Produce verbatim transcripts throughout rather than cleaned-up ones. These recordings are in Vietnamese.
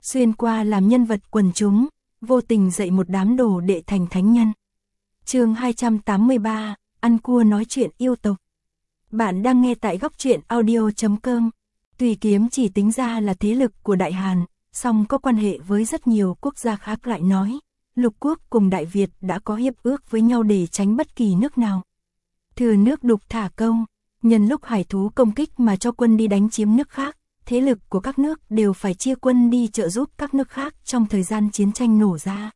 xuyên qua làm nhân vật quần chúng, vô tình dạy một đám đồ đệ thành thánh nhân. Chương hai trăm tám mươi ba, ăn cua nói chuyện yêu tộc. Bạn đang nghe tại góc truyện audio chấm com. Tùy Kiếm Chỉ tính ra là thế lực của Đại Hàn, song có quan hệ với rất nhiều quốc gia khác lại nói, Lục Quốc cùng Đại Việt đã có hiệp ước với nhau để tránh bất kỳ nước nào thừa nước đục thả câu, nhân lúc hải thú công kích mà cho quân đi đánh chiếm nước khác, thế lực của các nước đều phải chia quân đi trợ giúp các nước khác trong thời gian chiến tranh nổ ra.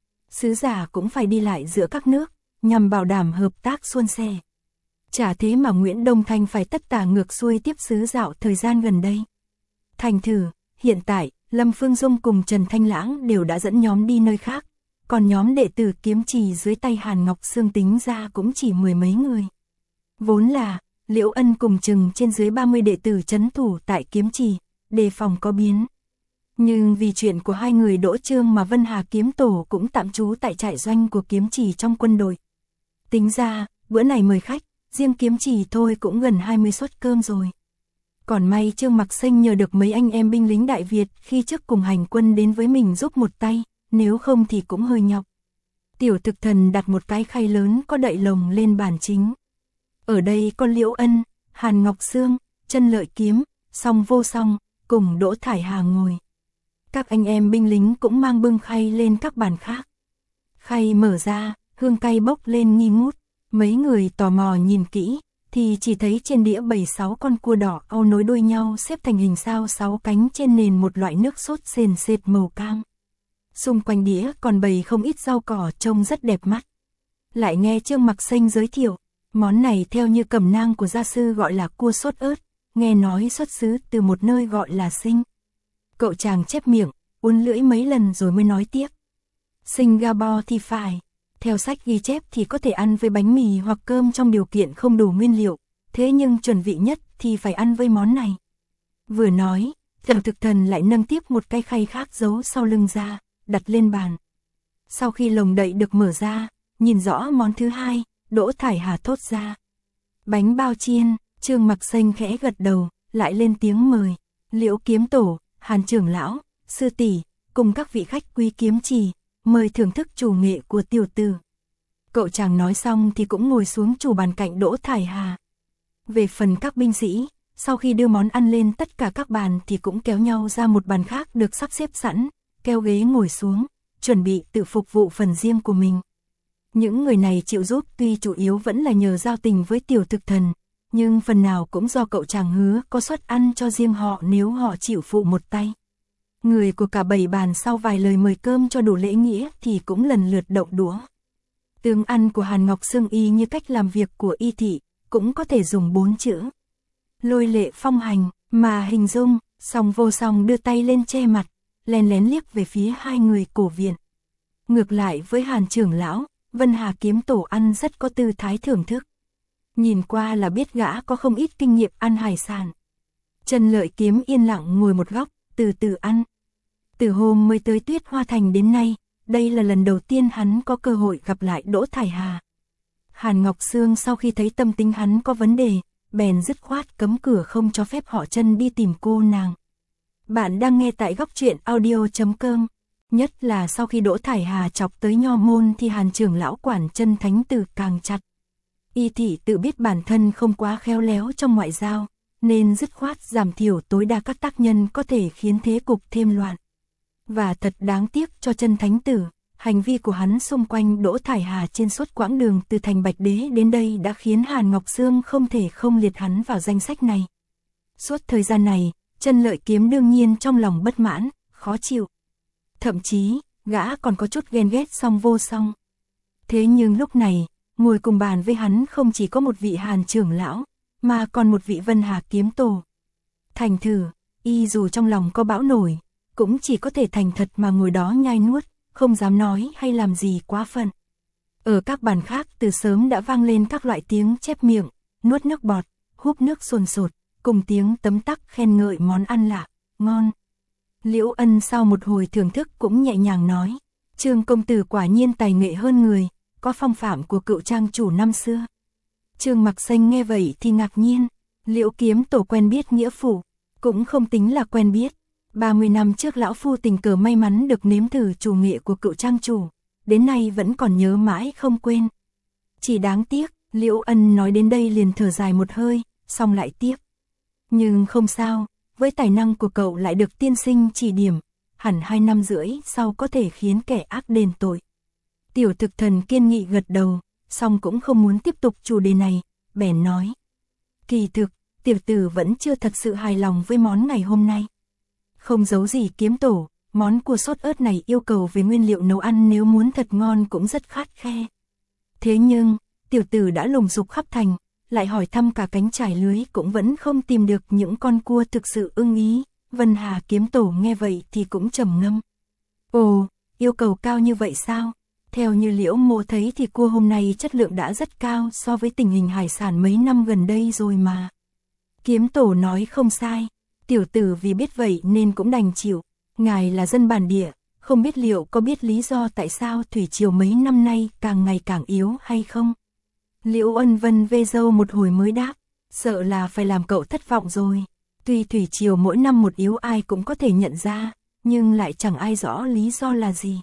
Sứ giả cũng phải đi lại giữa các nước, nhằm bảo đảm hợp tác suôn sẻ. Chả thế mà Nguyễn Đông Thanh phải tất tả ngược xuôi tiếp sứ dạo thời gian gần đây. Thành thử, hiện tại, Lâm Phương Dung cùng Trần Thanh Lãng đều đã dẫn nhóm đi nơi khác, còn nhóm đệ tử Kiếm Trì dưới tay Hàn Ngọc Sương tính ra cũng chỉ mười mấy người. Vốn là, Liễu Ân cùng chừng trên dưới ba mươi đệ tử trấn thủ tại Kiếm Trì, đề phòng có biến. Nhưng vì chuyện của hai người Đỗ Trương mà Vân Hà Kiếm Tổ cũng tạm trú tại trại doanh của Kiếm Trì trong quân đội. Tính ra, bữa này mời khách, riêng Kiếm Trì thôi cũng gần hai mươi suất cơm rồi. Còn may Trương Mặc Sinh nhờ được mấy anh em binh lính Đại Việt khi trước cùng hành quân đến với mình giúp một tay, nếu không thì cũng hơi nhọc. Tiểu Thực Thần đặt một cái khay lớn có đậy lồng lên bàn chính. Ở đây có Liễu Ân, Hàn Ngọc Sương, Chân Lợi Kiếm, Song Vô Song, cùng Đỗ Thải Hà ngồi. Các anh em binh lính cũng mang bưng khay lên các bàn khác. Khay mở ra, hương cay bốc lên nghi ngút. Mấy người tò mò nhìn kỹ, thì chỉ thấy trên đĩa bày sáu con cua đỏ au nối đuôi nhau xếp thành hình sao sáu cánh trên nền một loại nước sốt sền sệt màu cam. Xung quanh đĩa còn bày không ít rau cỏ trông rất đẹp mắt. Lại nghe Trương Mặc Sinh giới thiệu, món này theo như cẩm nang của gia sư gọi là cua sốt ớt, nghe nói xuất xứ từ một nơi gọi là Sinh. Cậu chàng chép miệng, uốn lưỡi mấy lần rồi mới nói tiếp. Singapore thì phải. Theo sách ghi chép thì có thể ăn với bánh mì hoặc cơm trong điều kiện không đủ nguyên liệu, thế nhưng chuẩn vị nhất thì phải ăn với món này. Vừa nói, Trần Thực Thần lại nâng tiếp một cái khay khác giấu sau lưng ra, đặt lên bàn. Sau khi lồng đậy được mở ra, nhìn rõ món thứ hai, Đỗ Thải Hà thốt ra. Bánh bao chiên, Trương Mặc Sinh khẽ gật đầu, lại lên tiếng mời. Liễu Kiếm Tổ, Hàn Trưởng Lão, Sư Tỷ, cùng các vị khách quý Kiếm Trì, mời thưởng thức chủ nghệ của tiểu tử. Cậu chàng nói xong thì cũng ngồi xuống chủ bàn cạnh Đỗ Thải Hà. Về phần các binh sĩ, sau khi đưa món ăn lên tất cả các bàn thì cũng kéo nhau ra một bàn khác được sắp xếp sẵn, kéo ghế ngồi xuống, chuẩn bị tự phục vụ phần riêng của mình. Những người này chịu giúp tuy chủ yếu vẫn là nhờ giao tình với Tiểu Thực Thần, nhưng phần nào cũng do cậu chàng hứa có suất ăn cho riêng họ nếu họ chịu phụ một tay. Người của cả bảy bàn sau vài lời mời cơm cho đủ lễ nghĩa thì cũng lần lượt động đũa. Tướng ăn của Hàn Ngọc Sương y như cách làm việc của y thị, cũng có thể dùng bốn chữ. Lôi lệ phong hành, mà hình dung, Song Vô Song đưa tay lên che mặt, lén lén liếc về phía hai người cổ viện. Ngược lại với Hàn Trưởng Lão, Vân Hà Kiếm Tổ ăn rất có tư thái thưởng thức. Nhìn qua là biết gã có không ít kinh nghiệm ăn hải sản. Trần Lợi Kiếm yên lặng ngồi một góc, từ từ ăn. Từ hôm mới tới Tuyết Hoa Thành đến nay, đây là lần đầu tiên hắn có cơ hội gặp lại Đỗ Thải Hà. Hàn Ngọc Sương sau khi thấy tâm tính hắn có vấn đề, bèn dứt khoát cấm cửa không cho phép họ Chân đi tìm cô nàng. Bạn đang nghe tại góc truyện audio chấm com. Nhất là sau khi Đỗ Thải Hà chọc tới Nho môn thì Hàn Trưởng Lão quản Chân Thánh Tử càng chặt. Y thị tự biết bản thân không quá khéo léo trong ngoại giao, nên dứt khoát giảm thiểu tối đa các tác nhân có thể khiến thế cục thêm loạn. Và thật đáng tiếc cho Chân Thánh Tử, hành vi của hắn xung quanh Đỗ Thải Hà trên suốt quãng đường từ thành Bạch Đế đến đây đã khiến Hàn Ngọc Sương không thể không liệt hắn vào danh sách này. Suốt thời gian này, Chân Lợi Kiếm đương nhiên trong lòng bất mãn, khó chịu. Thậm chí, gã còn có chút ghen ghét Song Vô Song. Thế nhưng lúc này, ngồi cùng bàn với hắn không chỉ có một vị Hàn Trưởng Lão, mà còn một vị Vân Hà Kiếm Tổ. Thành thử, y dù trong lòng có bão nổi, cũng chỉ có thể thành thật mà ngồi đó nhai nuốt, không dám nói hay làm gì quá phận. Ở các bàn khác từ sớm đã vang lên các loại tiếng chép miệng, nuốt nước bọt, húp nước sồn sột, cùng tiếng tấm tắc khen ngợi món ăn lạ, ngon. Liễu Ân sau một hồi thưởng thức cũng nhẹ nhàng nói, Trương công tử quả nhiên tài nghệ hơn người, có phong phạm của cựu trang chủ năm xưa. Trương Mặc Sinh nghe vậy thì ngạc nhiên, Liễu Kiếm Tổ quen biết nghĩa phụ, cũng không tính là quen biết. ba mươi năm trước lão phu tình cờ may mắn được nếm thử chủ nghệ của cựu trang chủ, đến nay vẫn còn nhớ mãi không quên. Chỉ đáng tiếc, Liễu Ân nói đến đây liền thở dài một hơi, xong lại tiếp. Nhưng không sao, với tài năng của cậu lại được tiên sinh chỉ điểm, hẳn hai năm rưỡi sau có thể khiến kẻ ác đền tội. Tiểu thực thần kiên nghị gật đầu, song cũng không muốn tiếp tục chủ đề này, bèn nói. Kỳ thực, tiểu tử vẫn chưa thật sự hài lòng với món ngày hôm nay. Không giấu gì kiếm tổ, món cua sốt ớt này yêu cầu về nguyên liệu nấu ăn nếu muốn thật ngon cũng rất khắt khe. Thế nhưng, tiểu tử đã lùng sục khắp thành, lại hỏi thăm cả cánh trải lưới cũng vẫn không tìm được những con cua thực sự ưng ý. Vân Hà kiếm tổ nghe vậy thì cũng trầm ngâm. Ồ, yêu cầu cao như vậy sao? Theo như Liễu Mộ thấy thì cua hôm nay chất lượng đã rất cao so với tình hình hải sản mấy năm gần đây rồi mà. Kiếm tổ nói không sai, tiểu tử vì biết vậy nên cũng đành chịu. Ngài là dân bản địa, không biết liệu có biết lý do tại sao thủy triều mấy năm nay càng ngày càng yếu hay không? Liễu Ân vân vê râu một hồi mới đáp, sợ là phải làm cậu thất vọng rồi. Tuy thủy triều mỗi năm một yếu ai cũng có thể nhận ra, nhưng lại chẳng ai rõ lý do là gì.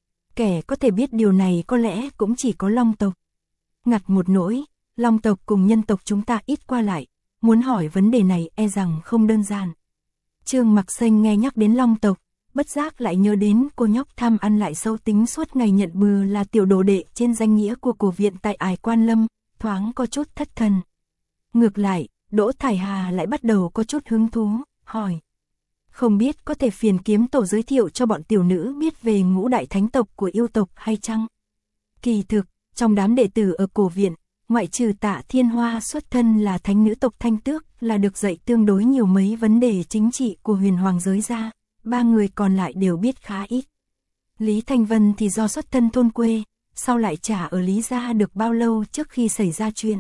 Kẻ có thể biết điều này có lẽ cũng chỉ có Long tộc. Ngặt một nỗi, Long tộc cùng nhân tộc chúng ta ít qua lại, muốn hỏi vấn đề này e rằng không đơn giản. Trương Mặc Xanh nghe nhắc đến Long tộc, bất giác lại nhớ đến cô nhóc tham ăn lại sâu tính suốt ngày nhận bừa là tiểu đồ đệ trên danh nghĩa của cổ viện tại Ải Quan Lâm, thoáng có chút thất thần. Ngược lại, Đỗ Thải Hà lại bắt đầu có chút hứng thú, hỏi. Không biết có thể phiền kiếm tổ giới thiệu cho bọn tiểu nữ biết về ngũ đại thánh tộc của yêu tộc hay chăng? Kỳ thực, trong đám đệ tử ở cổ viện, ngoại trừ Tạ Thiên Hoa xuất thân là thánh nữ tộc Thanh Tước là được dạy tương đối nhiều mấy vấn đề chính trị của huyền hoàng giới ra, ba người còn lại đều biết khá ít. Lý Thanh Vân thì do xuất thân thôn quê, sau lại trả ở Lý gia được bao lâu trước khi xảy ra chuyện.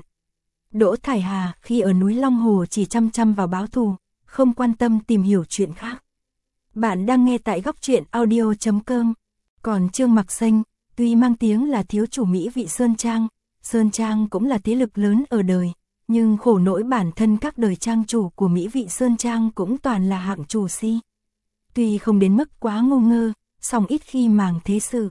Đỗ Thải Hà khi ở núi Long Hồ chỉ chăm chăm vào báo thù, không quan tâm tìm hiểu chuyện khác. Bạn đang nghe tại góc truyện audio chấm com. Còn Trương Mặc Xanh, tuy mang tiếng là thiếu chủ Mỹ vị Sơn Trang, Sơn Trang cũng là thế lực lớn ở đời, nhưng khổ nỗi bản thân các đời trang chủ của Mỹ vị Sơn Trang cũng toàn là hạng chủ si. Tuy không đến mức quá ngu ngơ, song ít khi màng thế sự.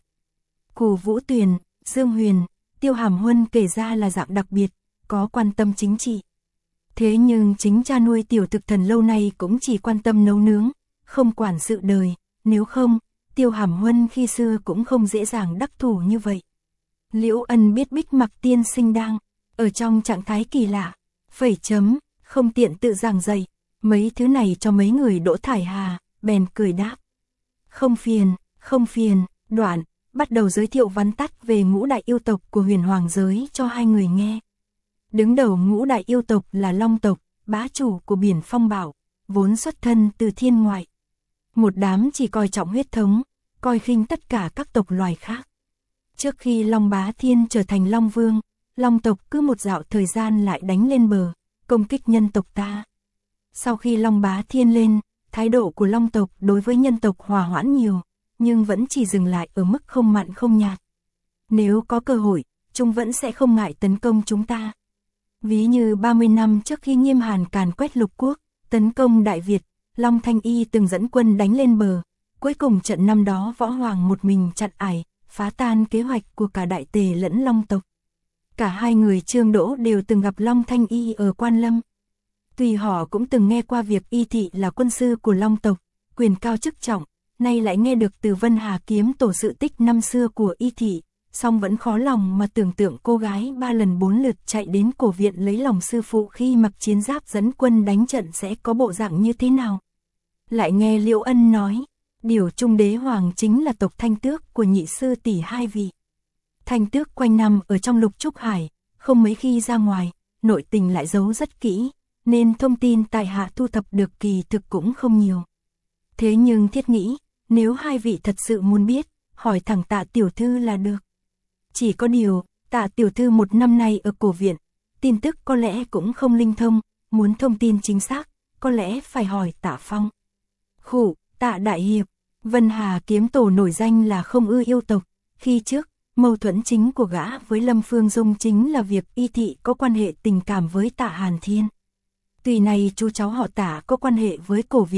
Cù Vũ Tuyền, Dương Huyền, Tiêu Hàm Huân kể ra là dạng đặc biệt, có quan tâm chính trị. Thế nhưng chính cha nuôi tiểu thực thần lâu nay cũng chỉ quan tâm nấu nướng, không quản sự đời, nếu không, Tiêu Hàm Huân khi xưa cũng không dễ dàng đắc thủ như vậy. Liễu Ân biết Bích Mặc tiên sinh đang ở trong trạng thái kỳ lạ, phẩy chấm, không tiện tự giảng dạy, mấy thứ này cho mấy người Đỗ Thải Hà, bèn cười đáp. Không phiền, không phiền, đoạn, bắt đầu giới thiệu vắn tắt về ngũ đại yêu tộc của huyền hoàng giới cho hai người nghe. Đứng đầu ngũ đại yêu tộc là Long tộc, bá chủ của biển phong bảo, vốn xuất thân từ thiên ngoại. Một đám chỉ coi trọng huyết thống, coi khinh tất cả các tộc loài khác. Trước khi Long Bá Thiên trở thành Long Vương, Long tộc cứ một dạo thời gian lại đánh lên bờ, công kích nhân tộc ta. Sau khi Long Bá Thiên lên, thái độ của Long tộc đối với nhân tộc hòa hoãn nhiều, nhưng vẫn chỉ dừng lại ở mức không mặn không nhạt. Nếu có cơ hội, chúng vẫn sẽ không ngại tấn công chúng ta. Ví như ba mươi năm trước khi Nghiêm Hàn càn quét lục quốc, tấn công Đại Việt, Long Thanh Y từng dẫn quân đánh lên bờ. Cuối cùng trận năm đó Võ Hoàng một mình chặn ải, phá tan kế hoạch của cả Đại Tề lẫn Long tộc. Cả hai người Trương Đỗ đều từng gặp Long Thanh Y ở Quan Lâm. Tuy họ cũng từng nghe qua việc Y Thị là quân sư của Long tộc, quyền cao chức trọng, nay lại nghe được từ Vân Hà kiếm tổ sự tích năm xưa của Y Thị, song vẫn khó lòng mà tưởng tượng cô gái ba lần bốn lượt chạy đến cổ viện lấy lòng sư phụ khi mặc chiến giáp dẫn quân đánh trận sẽ có bộ dạng như thế nào. Lại nghe Liễu Ân nói, điều Trung Đế Hoàng chính là tộc Thanh Tước của nhị sư tỷ hai vị. Thanh Tước quanh năm ở trong Lục Trúc Hải, không mấy khi ra ngoài, nội tình lại giấu rất kỹ, nên thông tin tại hạ thu thập được kỳ thực cũng không nhiều. Thế nhưng thiết nghĩ, nếu hai vị thật sự muốn biết, hỏi thẳng Tạ tiểu thư là được. Chỉ có điều, Tạ tiểu thư một năm nay ở cổ viện, tin tức có lẽ cũng không linh thông, muốn thông tin chính xác, có lẽ phải hỏi Tạ Phong. Khủ, Tạ đại hiệp, Vân Hà kiếm tổ nổi danh là không ưa yêu tộc, khi trước, mâu thuẫn chính của gã với Lâm Phương Dung chính là việc Y Thị có quan hệ tình cảm với Tạ Hàn Thiên. Tuy này chú cháu họ Tạ có quan hệ với cổ viện,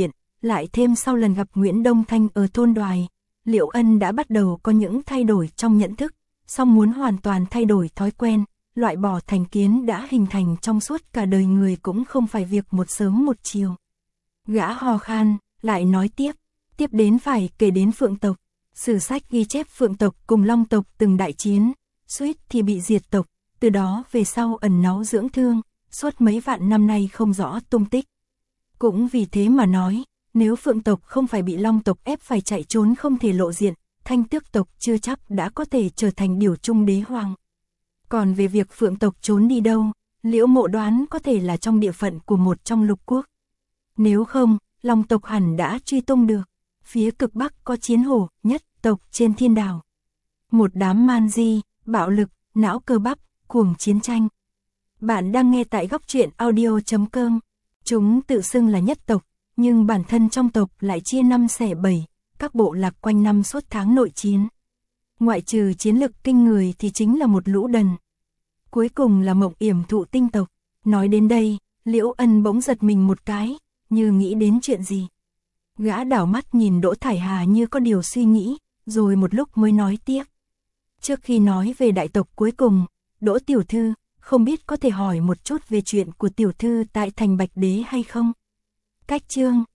lại thêm sau lần gặp Nguyễn Đông Thanh ở thôn Đoài, Liễu Ân đã bắt đầu có những thay đổi trong nhận thức, song muốn hoàn toàn thay đổi thói quen, loại bỏ thành kiến đã hình thành trong suốt cả đời người cũng không phải việc một sớm một chiều. Gã hò khan, lại nói tiếp, tiếp đến phải kể đến Phượng tộc. Sử sách ghi chép Phượng tộc cùng Long tộc từng đại chiến, suýt thì bị diệt tộc, từ đó về sau ẩn náu dưỡng thương, suốt mấy vạn năm nay không rõ tung tích. Cũng vì thế mà nói, nếu Phượng tộc không phải bị Long tộc ép phải chạy trốn không thể lộ diện, Thanh Tước tộc chưa chắc đã có thể trở thành điều trung đế hoàng. Còn về việc Phượng tộc trốn đi đâu, Liễu Mộ đoán có thể là trong địa phận của một trong lục quốc. Nếu không, Long tộc hẳn đã truy tung được. Phía cực bắc có chiến hổ, nhất tộc trên thiên đảo. Một đám man di, bạo lực, não cơ bắp, cuồng chiến tranh. Bạn đang nghe tại góc truyện audio chấm com. Chúng tự xưng là nhất tộc, nhưng bản thân trong tộc lại chia năm xẻ bảy, các bộ lạc quanh năm suốt tháng nội chiến. Ngoại trừ chiến lực kinh người thì chính là một lũ đần. Cuối cùng là Mộng Yểm Thụ tinh tộc. Nói đến đây, Liễu Ân bỗng giật mình một cái, như nghĩ đến chuyện gì. Gã đảo mắt nhìn Đỗ Thải Hà như có điều suy nghĩ, rồi một lúc mới nói tiếp. Trước khi nói về đại tộc cuối cùng, Đỗ tiểu thư, không biết có thể hỏi một chút về chuyện của tiểu thư tại thành Bạch Đế hay không? Cách chương